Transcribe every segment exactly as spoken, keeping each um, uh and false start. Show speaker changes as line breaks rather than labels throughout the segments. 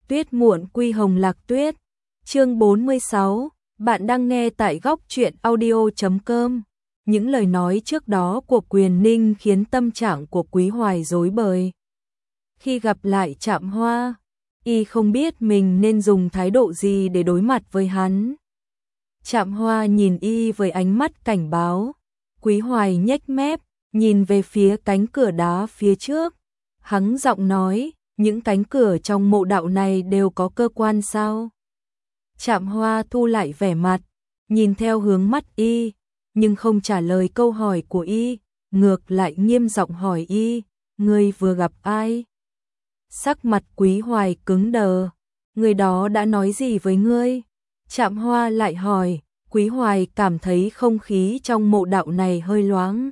Tuyết muộn quy hồng lạc tuyết. Chương bốn mươi sáu, bạn đang nghe tại góc truyện audio chấm com. Những lời nói trước đó của Quyền Ninh khiến tâm trạng của Quý Hoài rối bời. Khi gặp lại Trạm Hoa, y không biết mình nên dùng thái độ gì để đối mặt với hắn. Trạm Hoa nhìn y với ánh mắt cảnh báo. Quý Hoài nhếch mép, nhìn về phía cánh cửa đá phía trước. Hắng giọng nói, những cánh cửa trong mộ đạo này đều có cơ quan sao? Trạm Hoa thu lại vẻ mặt, nhìn theo hướng mắt y, nhưng không trả lời câu hỏi của y, ngược lại nghiêm giọng hỏi y, ngươi vừa gặp ai? Sắc mặt Quý Hoài cứng đờ, người đó đã nói gì với ngươi? Trạm Hoa lại hỏi. Quý Hoài cảm thấy không khí trong mộ đạo này hơi loãng,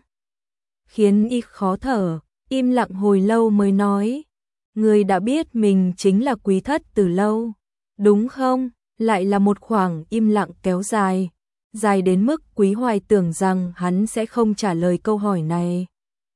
khiến y khó thở, im lặng hồi lâu mới nói, ngươi đã biết mình chính là Quý Thất từ lâu, đúng không? Lại là một khoảng im lặng kéo dài, dài đến mức Quý Hoài tưởng rằng hắn sẽ không trả lời câu hỏi này.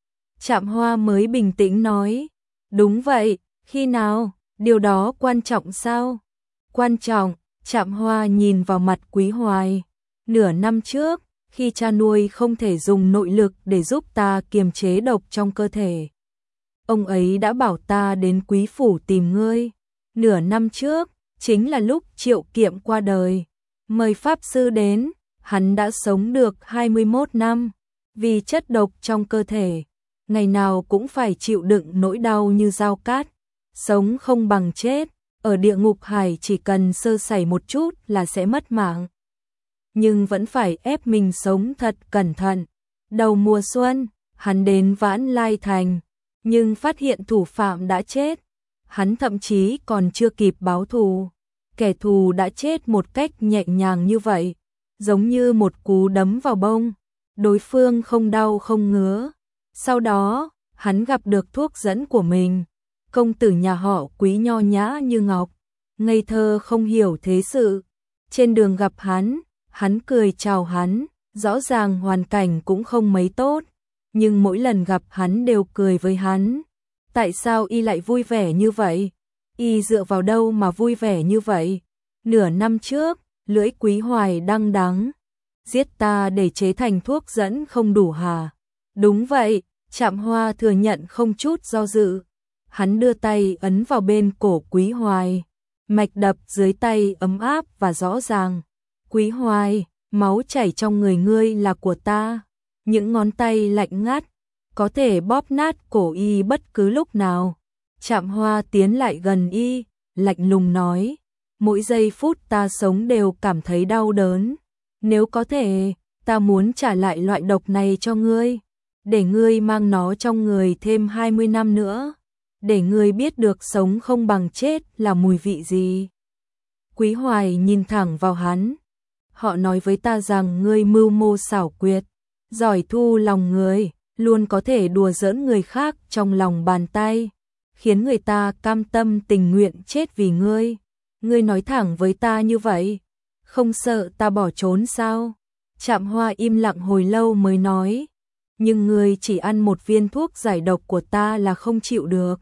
Trạm Hoa mới bình tĩnh nói, đúng vậy, khi nào, điều đó quan trọng sao? Quan trọng. Trạm Hoa nhìn vào mặt Quý Hoài. Nửa năm trước, khi cha nuôi không thể dùng nội lực để giúp ta kiềm chế độc trong cơ thể, ông ấy đã bảo ta đến Quý phủ tìm ngươi. Nửa năm trước, chính là lúc Triệu Kiệm qua đời. Mời Pháp Sư đến, hắn đã sống được hai mươi mốt năm. Vì chất độc trong cơ thể, ngày nào cũng phải chịu đựng nỗi đau như dao cát. Sống không bằng chết, ở địa ngục hải chỉ cần sơ sẩy một chút là sẽ mất mạng. Nhưng vẫn phải ép mình sống thật cẩn thận. Đầu mùa xuân, hắn đến Vãn Lai Thành, nhưng phát hiện thủ phạm đã chết. Hắn thậm chí còn chưa kịp báo thù. Kẻ thù đã chết một cách nhẹ nhàng như vậy, giống như một cú đấm vào bông. Đối phương không đau không ngứa. Sau đó, hắn gặp được thuốc dẫn của mình. Công tử nhà họ Quý nho nhã như ngọc, ngây thơ không hiểu thế sự. Trên đường gặp hắn, hắn cười chào hắn, rõ ràng hoàn cảnh cũng không mấy tốt, nhưng mỗi lần gặp hắn đều cười với hắn. Tại sao y lại vui vẻ như vậy? Y dựa vào đâu mà vui vẻ như vậy? Nửa năm trước, lưỡi Quý Hoài đăng đắng, giết ta để chế thành thuốc dẫn không đủ hả? Đúng vậy, Trạm Hoa thừa nhận không chút do dự. Hắn đưa tay ấn vào bên cổ Quý Hoài, mạch đập dưới tay ấm áp và rõ ràng. Quý Hoài, máu chảy trong người ngươi là của ta. Những ngón tay lạnh ngắt, có thể bóp nát cổ y bất cứ lúc nào. Trạm Hoa tiến lại gần y, lạnh lùng nói, mỗi giây phút ta sống đều cảm thấy đau đớn. Nếu có thể, ta muốn trả lại loại độc này cho ngươi, để ngươi mang nó trong người thêm hai mươi năm nữa. Để ngươi biết được sống không bằng chết là mùi vị gì. Quý Hoài nhìn thẳng vào hắn. Họ nói với ta rằng ngươi mưu mô xảo quyệt, giỏi thu lòng người, luôn có thể đùa giỡn người khác trong lòng bàn tay, khiến người ta cam tâm tình nguyện chết vì ngươi. Ngươi nói thẳng với ta như vậy, không sợ ta bỏ trốn sao? Trạm Hoa im lặng hồi lâu mới nói, nhưng ngươi chỉ ăn một viên thuốc giải độc của ta là không chịu được.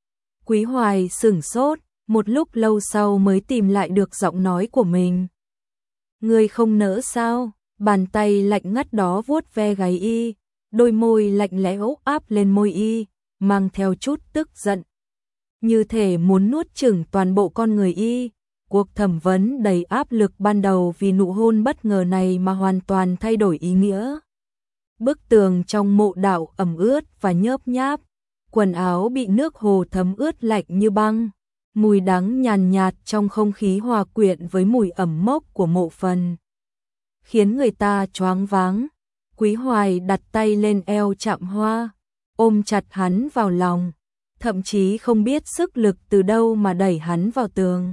Quý Hoài sửng sốt, một lúc lâu sau mới tìm lại được giọng nói của mình. Ngươi không nỡ sao? Bàn tay lạnh ngắt đó vuốt ve gáy y, đôi môi lạnh lẽo áp lên môi y, mang theo chút tức giận. Như thể muốn nuốt chửng toàn bộ con người y. Cuộc thẩm vấn đầy áp lực ban đầu vì nụ hôn bất ngờ này mà hoàn toàn thay đổi ý nghĩa. Bức tường trong mộ đạo ẩm ướt và nhớp nháp. Quần áo bị nước hồ thấm ướt lạnh như băng, mùi đắng nhàn nhạt trong không khí hòa quyện với mùi ẩm mốc của mộ phần, khiến người ta choáng váng. Quý Hoài đặt tay lên eo Trạm Hoa, ôm chặt hắn vào lòng, thậm chí không biết sức lực từ đâu mà đẩy hắn vào tường.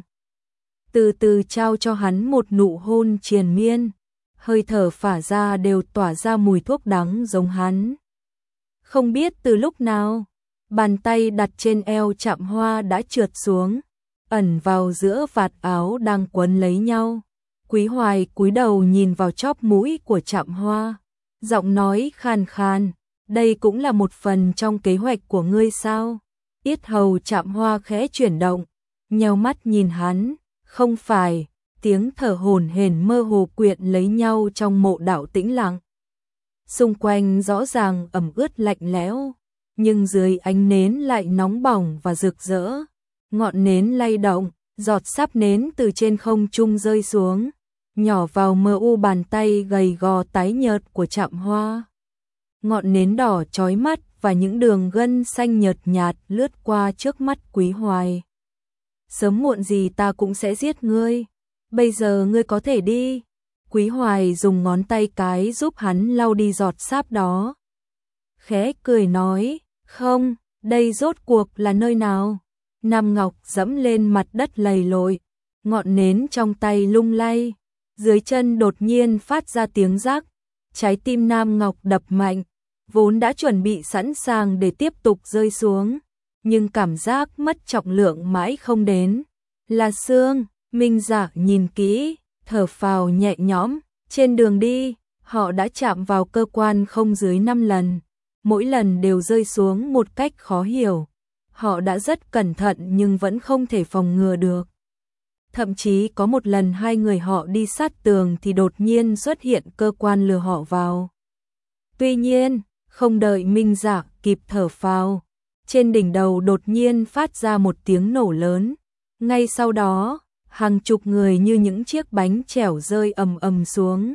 Từ từ trao cho hắn một nụ hôn triền miên, hơi thở phả ra đều tỏa ra mùi thuốc đắng giống hắn. Không biết từ lúc nào, bàn tay đặt trên eo Trạm Hoa đã trượt xuống, ẩn vào giữa vạt áo đang quấn lấy nhau. Quý Hoài cúi đầu nhìn vào chóp mũi của Trạm Hoa, giọng nói khàn khàn, đây cũng là một phần trong kế hoạch của ngươi sao? Yết hầu Trạm Hoa khẽ chuyển động, nheo mắt nhìn hắn, không phải, tiếng thở hổn hển mơ hồ quyện lấy nhau trong mộ đạo tĩnh lặng. Xung quanh rõ ràng ẩm ướt lạnh lẽo, nhưng dưới ánh nến lại nóng bỏng và rực rỡ. Ngọn nến lay động, giọt sáp nến từ trên không trung rơi xuống, nhỏ vào mờ u bàn tay gầy gò tái nhợt của Trạm Hoa. Ngọn nến đỏ chói mắt và những đường gân xanh nhợt nhạt lướt qua trước mắt Quý Hoài. Sớm muộn gì ta cũng sẽ giết ngươi, bây giờ ngươi có thể đi. Quý Hoài dùng ngón tay cái giúp hắn lau đi giọt sáp đó. Khẽ cười nói, không, đây rốt cuộc là nơi nào? Nam Ngọc dẫm lên mặt đất lầy lội, ngọn nến trong tay lung lay, dưới chân đột nhiên phát ra tiếng rắc, trái tim Nam Ngọc đập mạnh, vốn đã chuẩn bị sẵn sàng để tiếp tục rơi xuống, nhưng cảm giác mất trọng lượng mãi không đến. Là xương, Minh Dạ nhìn kỹ, thở phào nhẹ nhõm, trên đường đi, họ đã chạm vào cơ quan không dưới năm lần, mỗi lần đều rơi xuống một cách khó hiểu. Họ đã rất cẩn thận nhưng vẫn không thể phòng ngừa được. Thậm chí có một lần hai người họ đi sát tường thì đột nhiên xuất hiện cơ quan lừa họ vào. Tuy nhiên, không đợi Minh Dạ kịp thở phào, trên đỉnh đầu đột nhiên phát ra một tiếng nổ lớn. Ngay sau đó, hàng chục người như những chiếc bánh chèo rơi ầm ầm xuống.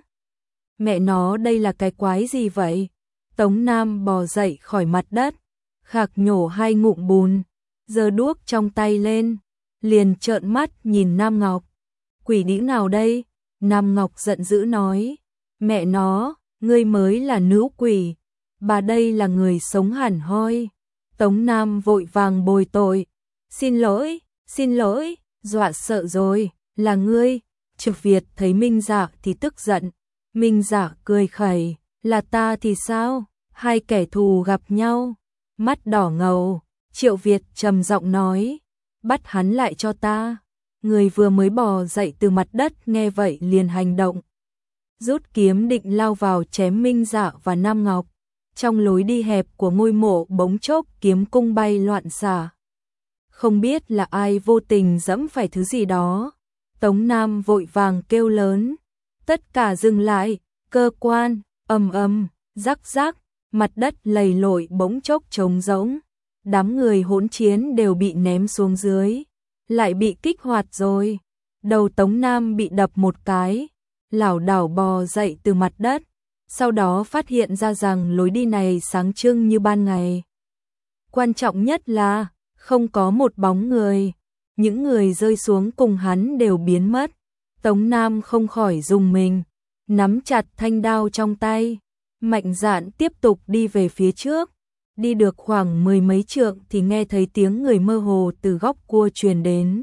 Mẹ nó, đây là cái quái gì vậy? Tống Nam bò dậy khỏi mặt đất, khạc nhổ hai ngụm bùn, giơ đuốc trong tay lên, liền trợn mắt nhìn Nam Ngọc. Quỷ đĩ nào đây? Nam Ngọc giận dữ nói, mẹ nó, ngươi mới là nữ quỷ, bà đây là người sống hẳn hoi. Tống Nam vội vàng bồi tội, xin lỗi, xin lỗi, dọa sợ rồi, là ngươi. Trực Việt thấy Minh Dạ thì tức giận, Minh Dạ cười khẩy, là ta thì sao? Hai kẻ thù gặp nhau, mắt đỏ ngầu, Triệu Việt trầm giọng nói, bắt hắn lại cho ta. Người vừa mới bò dậy từ mặt đất nghe vậy liền hành động, rút kiếm định lao vào chém Minh Dạ và Nam Ngọc. Trong lối đi hẹp của ngôi mộ bỗng chốc kiếm cung bay loạn xạ. Không biết là ai vô tình dẫm phải thứ gì đó. Tống Nam vội vàng kêu lớn, tất cả dừng lại, cơ quan, ầm ầm, rắc rắc, mặt đất lầy lội bỗng chốc trống rỗng. Đám người hỗn chiến đều bị ném xuống dưới, lại bị kích hoạt rồi. Đầu Tống Nam bị đập một cái, lảo đảo bò dậy từ mặt đất, sau đó phát hiện ra rằng lối đi này sáng trưng như ban ngày. Quan trọng nhất là không có một bóng người, những người rơi xuống cùng hắn đều biến mất. Tống Nam không khỏi rùng mình, nắm chặt thanh đao trong tay, mạnh dạn tiếp tục đi về phía trước. Đi được khoảng mười mấy trượng thì nghe thấy tiếng người mơ hồ từ góc cua truyền đến.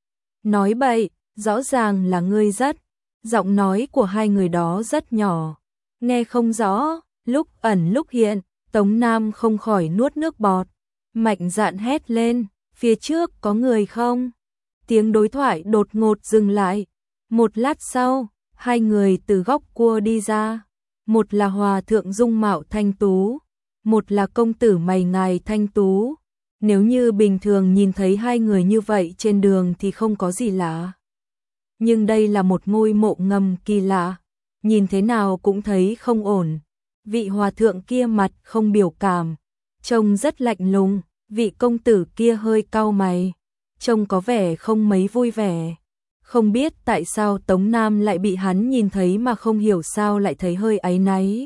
Nói bậy, rõ ràng là ngươi rất. Giọng nói của hai người đó rất nhỏ, nghe không rõ, lúc ẩn lúc hiện. Tống Nam không khỏi nuốt nước bọt, mạnh dạn hét lên, phía trước có người không? Tiếng đối thoại đột ngột dừng lại. Một lát sau, hai người từ góc cua đi ra. Một là hòa thượng dung mạo thanh tú, một là công tử mày ngài thanh tú. Nếu như bình thường nhìn thấy hai người như vậy trên đường thì không có gì lạ. Nhưng đây là một ngôi mộ ngầm kỳ lạ, nhìn thế nào cũng thấy không ổn. Vị hòa thượng kia mặt không biểu cảm, trông rất lạnh lùng. Vị công tử kia hơi cau mày, trông có vẻ không mấy vui vẻ. Không biết tại sao Tống Nam lại bị hắn nhìn thấy mà không hiểu sao lại thấy hơi áy náy.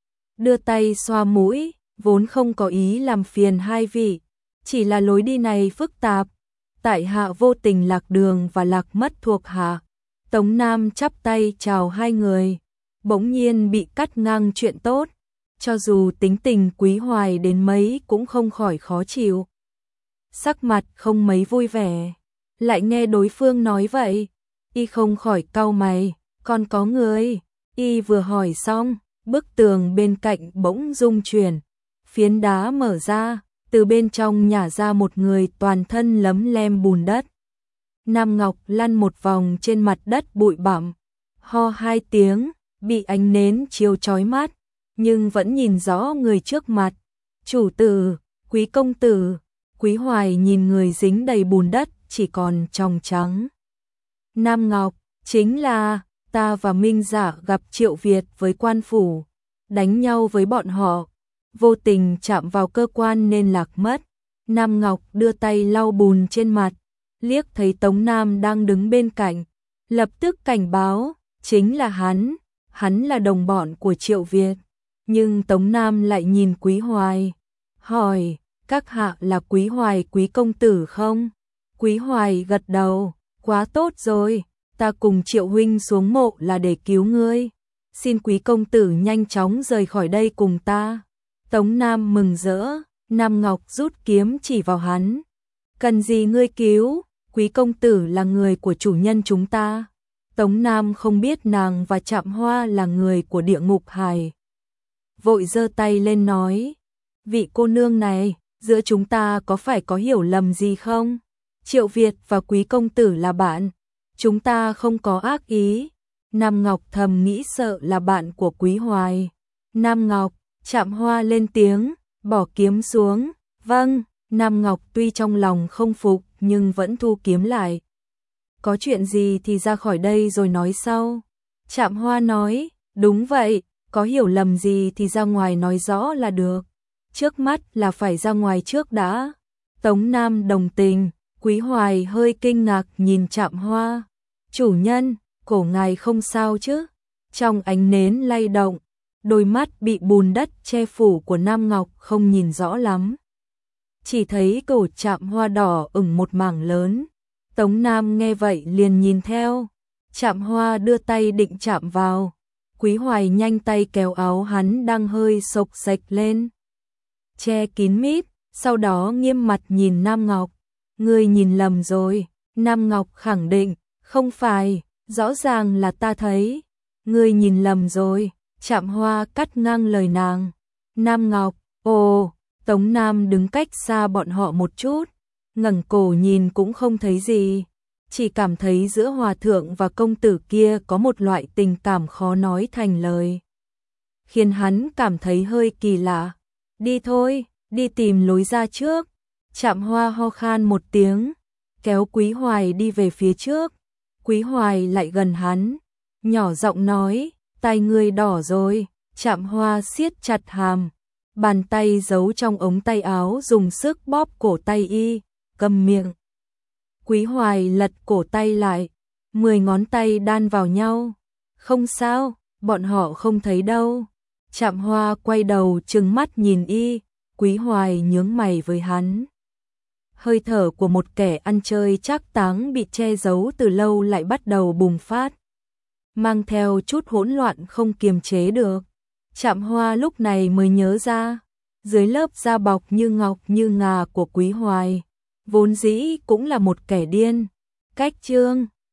Đưa tay xoa mũi, vốn không có ý làm phiền hai vị, chỉ là lối đi này phức tạp, tại hạ vô tình lạc đường và lạc mất thuộc hạ. Tống Nam chắp tay chào hai người, bỗng nhiên bị cắt ngang chuyện tốt, cho dù tính tình Quý Hoài đến mấy cũng không khỏi khó chịu. Sắc mặt không mấy vui vẻ, lại nghe đối phương nói vậy, y không khỏi cau mày, còn có người. Y vừa hỏi xong, bức tường bên cạnh bỗng rung chuyển, phiến đá mở ra, từ bên trong nhả ra một người toàn thân lấm lem bùn đất. Nam Ngọc lăn một vòng trên mặt đất bụi bặm, ho hai tiếng, bị ánh nến chiếu chói mắt, nhưng vẫn nhìn rõ người trước mặt. Chủ tử, Quý công tử. Quý Hoài nhìn người dính đầy bùn đất chỉ còn tròng trắng. Nam Ngọc, chính là, ta và Minh Dạ gặp Triệu Việt với quan phủ, đánh nhau với bọn họ, vô tình chạm vào cơ quan nên lạc mất. Nam Ngọc đưa tay lau bùn trên mặt, liếc thấy Tống Nam đang đứng bên cạnh, lập tức cảnh báo, chính là hắn, hắn là đồng bọn của Triệu Việt. Nhưng Tống Nam lại nhìn Quý Hoài, hỏi, các hạ là Quý Hoài quý công tử không? Quý Hoài gật đầu, quá tốt rồi, ta cùng Triệu huynh xuống mộ là để cứu ngươi. Xin quý công tử nhanh chóng rời khỏi đây cùng ta. Tống Nam mừng rỡ, Nam Ngọc rút kiếm chỉ vào hắn. Cần gì ngươi cứu, quý công tử là người của chủ nhân chúng ta. Tống Nam không biết nàng và Trạm Hoa là người của địa ngục hải. Vội giơ tay lên nói, vị cô nương này, giữa chúng ta có phải có hiểu lầm gì không? Triệu Việt và quý công tử là bạn, chúng ta không có ác ý. Nam Ngọc thầm nghĩ sợ là bạn của Quý Hoài. Nam Ngọc, Trạm Hoa lên tiếng, bỏ kiếm xuống. Vâng, Nam Ngọc tuy trong lòng không phục nhưng vẫn thu kiếm lại. Có chuyện gì thì ra khỏi đây rồi nói sau. Trạm Hoa nói, đúng vậy, có hiểu lầm gì thì ra ngoài nói rõ là được. Trước mắt là phải ra ngoài trước đã. Tống Nam đồng tình, Quý Hoài hơi kinh ngạc nhìn Trạm Hoa. Chủ nhân, cổ ngài không sao chứ? Trong ánh nến lay động, đôi mắt bị bùn đất che phủ của Nam Ngọc không nhìn rõ lắm. Chỉ thấy cổ Trạm Hoa đỏ ửng một mảng lớn. Tống Nam nghe vậy liền nhìn theo. Trạm Hoa đưa tay định chạm vào. Quý Hoài nhanh tay kéo áo hắn đang hơi xộc xệch lên, che kín mít, sau đó nghiêm mặt nhìn Nam Ngọc. Ngươi nhìn lầm rồi. Nam Ngọc khẳng định, không phải, rõ ràng là ta thấy. Ngươi nhìn lầm rồi. Trạm Hoa cắt ngang lời nàng. Nam Ngọc, ồ, Tống Nam đứng cách xa bọn họ một chút, ngẩng cổ nhìn cũng không thấy gì, chỉ cảm thấy giữa hòa thượng và công tử kia có một loại tình cảm khó nói thành lời, khiến hắn cảm thấy hơi kỳ lạ. Đi thôi, đi tìm lối ra trước. Trạm Hoa ho khan một tiếng, kéo Quý Hoài đi về phía trước. Quý Hoài lại gần hắn, nhỏ giọng nói, tay ngươi đỏ rồi. Trạm Hoa siết chặt hàm, bàn tay giấu trong ống tay áo dùng sức bóp cổ tay y, câm miệng. Quý Hoài lật cổ tay lại, mười ngón tay đan vào nhau. Không sao, bọn họ không thấy đâu. Trạm Hoa quay đầu trừng mắt nhìn y, Quý Hoài nhướng mày với hắn. Hơi thở của một kẻ ăn chơi trác táng bị che giấu từ lâu lại bắt đầu bùng phát, mang theo chút hỗn loạn không kiềm chế được. Trạm Hoa lúc này mới nhớ ra, dưới lớp da bọc như ngọc như ngà của Quý Hoài, vốn dĩ cũng là một kẻ điên. Cách chương